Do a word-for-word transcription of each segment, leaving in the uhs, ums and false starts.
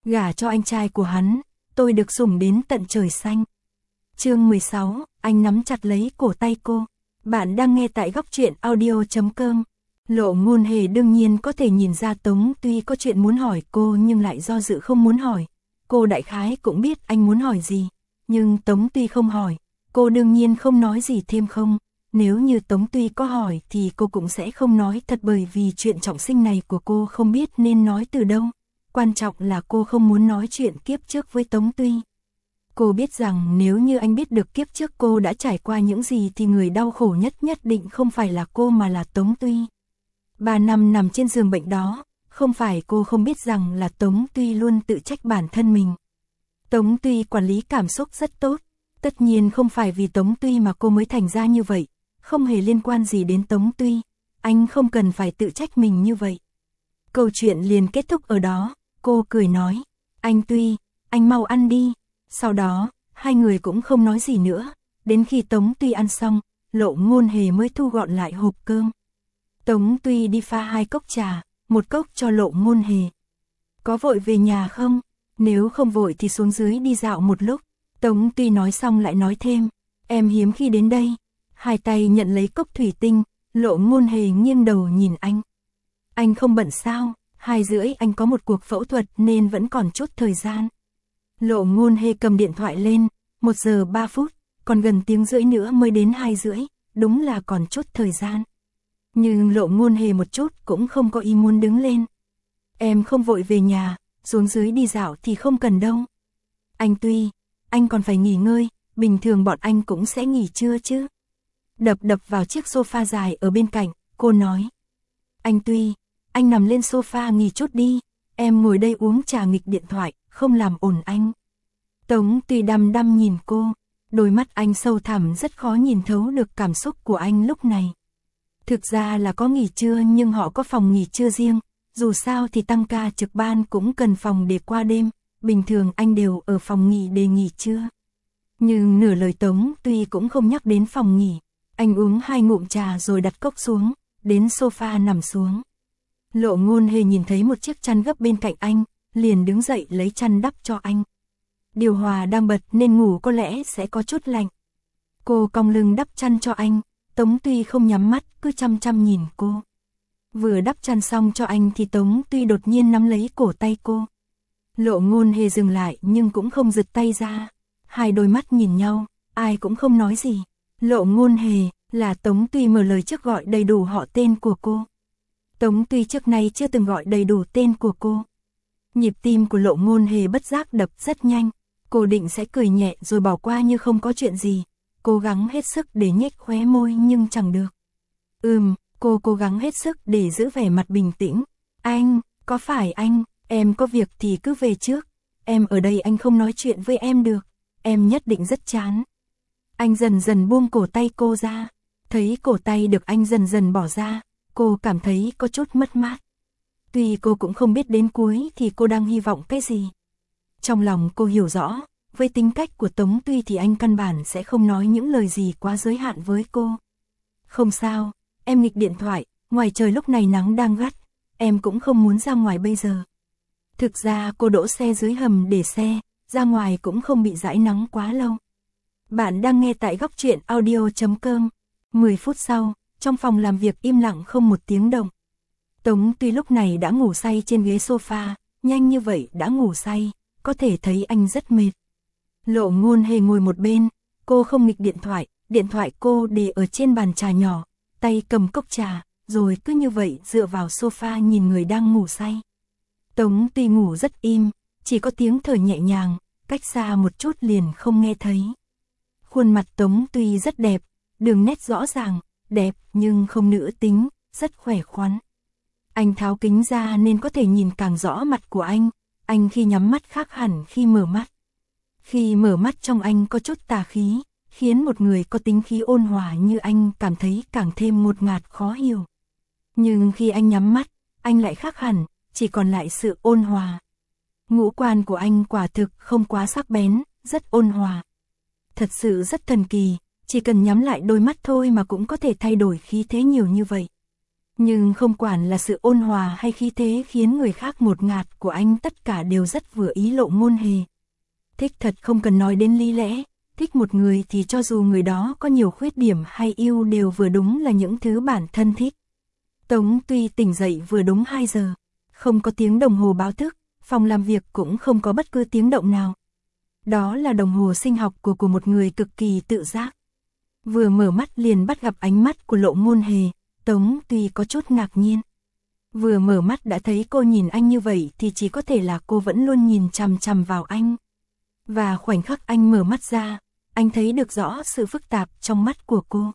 Gả cho anh trai của hắn, tôi được sủng đến tận trời xanh. Chương mười sáu, anh nắm chặt lấy cổ tay cô. Bạn đang nghe tại góc truyện audio chấm com. Lộ Ngôn Hề đương nhiên có thể nhìn ra Tống Tuy có chuyện muốn hỏi cô nhưng lại do dự không muốn hỏi. Cô đại khái cũng biết anh muốn hỏi gì, nhưng Tống Tuy không hỏi, cô đương nhiên không nói gì thêm không. Nếu như Tống Tuy có hỏi thì cô cũng sẽ không nói thật, bởi vì chuyện trọng sinh này của cô không biết nên nói từ đâu. Quan trọng là cô không muốn nói chuyện kiếp trước với Tống Tuy. Cô biết rằng nếu như anh biết được kiếp trước cô đã trải qua những gì thì người đau khổ nhất nhất định không phải là cô mà là Tống Tuy. Ba năm nằm trên giường bệnh đó, không phải cô không biết rằng là Tống Tuy luôn tự trách bản thân mình. Tống Tuy quản lý cảm xúc rất tốt, tất nhiên không phải vì Tống Tuy mà cô mới thành ra như vậy, không hề liên quan gì đến Tống Tuy, anh không cần phải tự trách mình như vậy. Câu chuyện liền kết thúc ở đó, cô cười nói, anh Tuy, anh mau ăn đi. Sau đó, hai người cũng không nói gì nữa, đến khi Tống Tuy ăn xong, Lộ Ngôn Hề mới thu gọn lại hộp cơm. Tống Tuy đi pha hai cốc trà, một cốc cho Lộ Ngôn Hề. Có vội về nhà không? Nếu không vội thì xuống dưới đi dạo một lúc. Tống Tuy nói xong lại nói thêm, em hiếm khi đến đây. Hai tay nhận lấy cốc thủy tinh, Lộ Ngôn Hề nghiêng đầu nhìn anh. Anh không bận sao? Hai rưỡi anh có một cuộc phẫu thuật nên vẫn còn chút thời gian. Lộ Ngôn Hề cầm điện thoại lên, một giờ ba phút, còn gần tiếng rưỡi nữa mới đến hai rưỡi, đúng là còn chút thời gian. Nhưng Lộ Ngôn Hề một chút cũng không có ý muốn đứng lên. Em không vội về nhà, xuống dưới đi dạo thì không cần đâu. Anh Tuy, anh còn phải nghỉ ngơi, bình thường bọn anh cũng sẽ nghỉ trưa chứ. Đập đập vào chiếc sofa dài ở bên cạnh, cô nói. Anh Tuy, anh nằm lên sofa nghỉ chút đi, em ngồi đây uống trà nghịch điện thoại, không làm ồn anh. Tống Tuy đăm đăm nhìn cô, đôi mắt anh sâu thẳm rất khó nhìn thấu được cảm xúc của anh lúc này. Thực ra là có nghỉ trưa nhưng họ có phòng nghỉ trưa riêng, dù sao thì tăng ca trực ban cũng cần phòng để qua đêm, bình thường anh đều ở phòng nghỉ để nghỉ trưa. Nhưng nửa lời Tống Tuy cũng không nhắc đến phòng nghỉ, anh uống hai ngụm trà rồi đặt cốc xuống, đến sofa nằm xuống. Lộ Ngôn Hề nhìn thấy một chiếc chăn gấp bên cạnh anh, liền đứng dậy lấy chăn đắp cho anh. Điều hòa đang bật nên ngủ có lẽ sẽ có chút lạnh. Cô cong lưng đắp chăn cho anh, Tống Tuy không nhắm mắt, cứ chăm chăm nhìn cô. Vừa đắp chăn xong cho anh thì Tống Tuy đột nhiên nắm lấy cổ tay cô. Lộ Ngôn Hề dừng lại nhưng cũng không giật tay ra. Hai đôi mắt nhìn nhau, ai cũng không nói gì. Lộ Ngôn Hề là Tống Tuy mở lời trước gọi đầy đủ họ tên của cô. Tống Tuy trước nay chưa từng gọi đầy đủ tên của cô. Nhịp tim của Lộ Ngôn Hề bất giác đập rất nhanh. Cô định sẽ cười nhẹ rồi bỏ qua như không có chuyện gì. Cố gắng hết sức để nhếch khóe môi nhưng chẳng được. Ừm, cô cố gắng hết sức để giữ vẻ mặt bình tĩnh. Anh, có phải anh, em có việc thì cứ về trước. Em ở đây anh không nói chuyện với em được. Em nhất định rất chán. Anh dần dần buông cổ tay cô ra. Thấy cổ tay được anh dần dần bỏ ra, cô cảm thấy có chút mất mát. Tuy cô cũng không biết đến cuối thì cô đang hy vọng cái gì. Trong lòng cô hiểu rõ, với tính cách của Tống Tuy thì anh căn bản sẽ không nói những lời gì quá giới hạn với cô. Không sao, em nghịch điện thoại, ngoài trời lúc này nắng đang gắt, em cũng không muốn ra ngoài bây giờ. Thực ra cô đỗ xe dưới hầm để xe, ra ngoài cũng không bị dãi nắng quá lâu. Bạn đang nghe tại góc truyện audio chấm com. mười phút sau, trong phòng làm việc im lặng không một tiếng động. Tống Tuy lúc này đã ngủ say trên ghế sofa, nhanh như vậy đã ngủ say, có thể thấy anh rất mệt. Lộ Ngôn Hề ngồi một bên, cô không nghịch điện thoại, điện thoại cô để ở trên bàn trà nhỏ, tay cầm cốc trà, rồi cứ như vậy dựa vào sofa nhìn người đang ngủ say. Tống Tuy ngủ rất im, chỉ có tiếng thở nhẹ nhàng, cách xa một chút liền không nghe thấy. Khuôn mặt Tống Tuy rất đẹp, đường nét rõ ràng, đẹp nhưng không nữ tính, rất khỏe khoắn. Anh tháo kính ra nên có thể nhìn càng rõ mặt của anh, anh khi nhắm mắt khác hẳn khi mở mắt. Khi mở mắt trong anh có chút tà khí, khiến một người có tính khí ôn hòa như anh cảm thấy càng thêm ngột ngạt khó hiểu. Nhưng khi anh nhắm mắt, anh lại khác hẳn, chỉ còn lại sự ôn hòa. Ngũ quan của anh quả thực không quá sắc bén, rất ôn hòa. Thật sự rất thần kỳ, chỉ cần nhắm lại đôi mắt thôi mà cũng có thể thay đổi khí thế nhiều như vậy. Nhưng không quản là sự ôn hòa hay khí thế khiến người khác ngột ngạt của anh, tất cả đều rất vừa ý Lộ Ngôn Hề. Thích thật không cần nói đến lý lẽ, thích một người thì cho dù người đó có nhiều khuyết điểm hay ưu đều vừa đúng là những thứ bản thân thích. Tống Tuy tỉnh dậy vừa đúng hai giờ, không có tiếng đồng hồ báo thức, phòng làm việc cũng không có bất cứ tiếng động nào. Đó là đồng hồ sinh học của của một người cực kỳ tự giác. Vừa mở mắt liền bắt gặp ánh mắt của Lộ Ngôn Hề, Tống Tuy có chút ngạc nhiên. Vừa mở mắt đã thấy cô nhìn anh như vậy thì chỉ có thể là cô vẫn luôn nhìn chằm chằm vào anh. Và khoảnh khắc anh mở mắt ra, anh thấy được rõ sự phức tạp trong mắt của cô.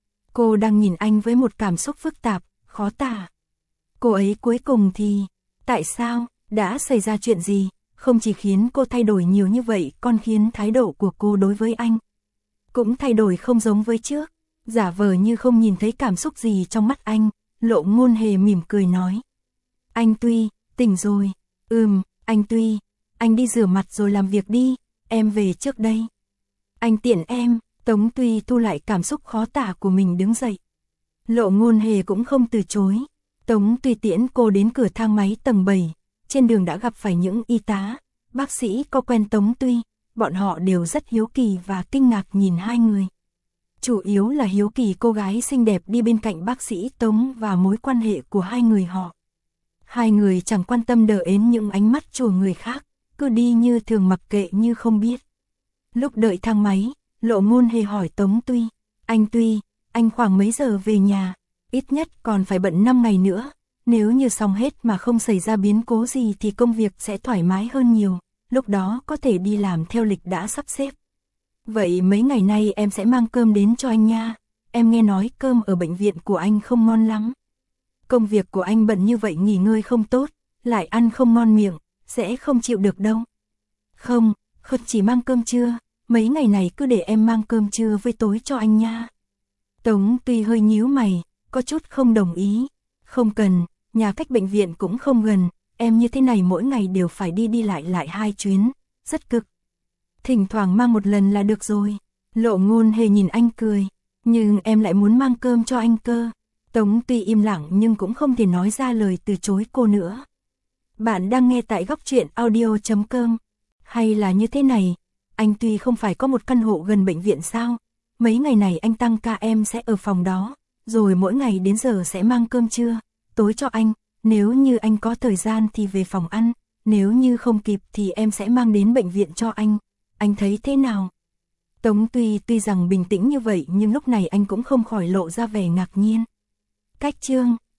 Cô đang nhìn anh với một cảm xúc phức tạp, khó tả. Cô ấy cuối cùng thì, tại sao, đã xảy ra chuyện gì, không chỉ khiến cô thay đổi nhiều như vậy còn khiến thái độ của cô đối với anh cũng thay đổi không giống với trước. Giả vờ như không nhìn thấy cảm xúc gì trong mắt anh, Lộ Ngôn Hề mỉm cười nói. Anh Tuy, tỉnh rồi. Ừm, anh Tuy, anh đi rửa mặt rồi làm việc đi, em về trước đây. Anh tiện em. Tống Tuy thu lại cảm xúc khó tả của mình đứng dậy. Lộ Ngôn Hề cũng không từ chối. Tống Tuy tiễn cô đến cửa thang máy tầng bảy, trên đường đã gặp phải những y tá, bác sĩ có quen Tống Tuy, bọn họ đều rất hiếu kỳ và kinh ngạc nhìn hai người. Chủ yếu là hiếu kỳ cô gái xinh đẹp đi bên cạnh bác sĩ Tống và mối quan hệ của hai người họ. Hai người chẳng quan tâm đờ ến những ánh mắt của người khác, cứ đi như thường mặc kệ như không biết. Lúc đợi thang máy, Lộ Ngôn Hề hỏi Tống Tuy, anh Tuy, anh khoảng mấy giờ về nhà, ít nhất còn phải bận năm ngày nữa, nếu như xong hết mà không xảy ra biến cố gì thì công việc sẽ thoải mái hơn nhiều, lúc đó có thể đi làm theo lịch đã sắp xếp. Vậy mấy ngày nay em sẽ mang cơm đến cho anh nha, em nghe nói cơm ở bệnh viện của anh không ngon lắm. Công việc của anh bận như vậy nghỉ ngơi không tốt, lại ăn không ngon miệng, sẽ không chịu được đâu. Không, không chỉ mang cơm trưa, mấy ngày này cứ để em mang cơm trưa với tối cho anh nha. Tống Tuy hơi nhíu mày, có chút không đồng ý. Không cần, nhà cách bệnh viện cũng không gần, em như thế này mỗi ngày đều phải đi đi lại lại hai chuyến, rất cực. Thỉnh thoảng mang một lần là được rồi. Lộ Ngôn Hề nhìn anh cười, nhưng em lại muốn mang cơm cho anh cơ. Tống Tuy im lặng nhưng cũng không thể nói ra lời từ chối cô nữa. Bạn đang nghe tại góc truyện audio chấm com. Hay là như thế này, anh Tuy không phải có một căn hộ gần bệnh viện sao? Mấy ngày này anh tăng ca em sẽ ở phòng đó, rồi mỗi ngày đến giờ sẽ mang cơm trưa, tối cho anh, nếu như anh có thời gian thì về phòng ăn, nếu như không kịp thì em sẽ mang đến bệnh viện cho anh, anh thấy thế nào? Tống Tuy tuy rằng bình tĩnh như vậy nhưng lúc này anh cũng không khỏi lộ ra vẻ ngạc nhiên. Cách chương